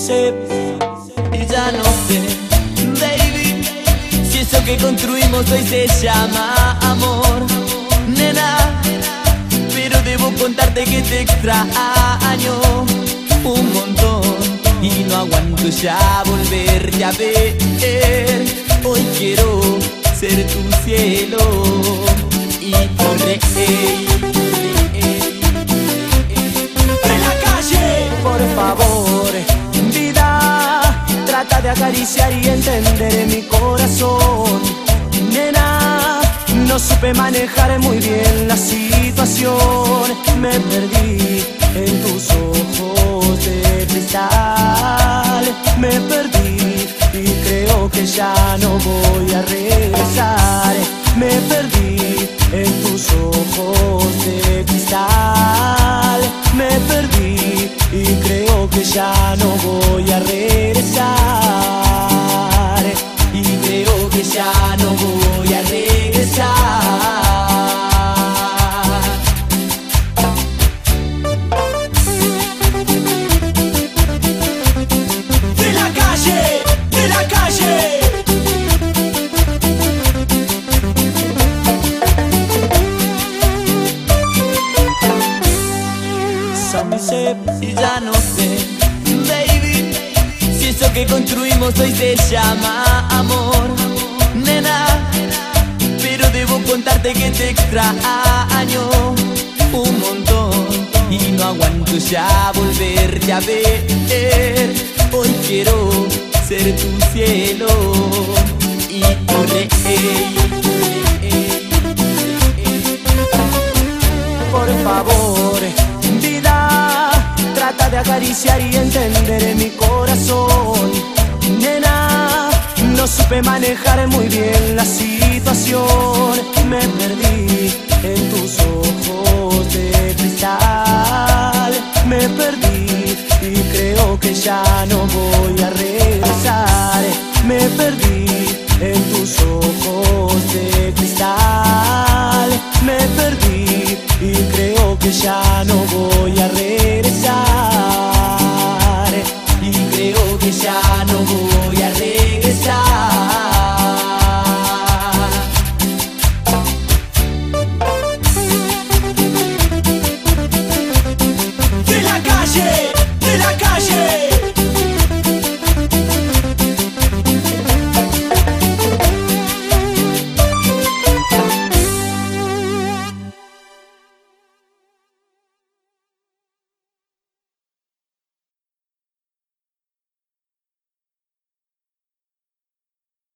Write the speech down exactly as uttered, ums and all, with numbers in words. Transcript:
sé y ya no sé, baby, si eso que construimos hoy se llama amor, nena. Pero debo contarte que te extraño un montón y no aguanto ya volverte a ver. Hoy quiero ser tu cielo y tu rey. De la calle, por favor, vida, trata de acariciar y entender mi corazón, nena. No supe manejar muy bien la situación, me perdí en tus ojos de cristal, me perdí y creo que ya no voy a regresar. Me perdí en tus ojos de cristal, me perdí y creo que ya no voy a regresar. Y creo que ya no voy a regresar. de la calle, de la calle. Sé y ya no sé, baby, si eso que construimos hoy se llama amor, nena. Pero debo contarte que te extraño un montón y no aguanto ya volverte a ver. Hoy quiero ser tu cielo y tu rey. Por favor, trata de acariciar y entender mi corazón, nena. No supe manejar muy bien la situación, me perdí en tus ojos de cristal, me perdí y creo que ya no voy a regresar. Me perdí en tus ojos de cristal, me perdí y creo que ya no voy a regresar. Y creo que ya no voy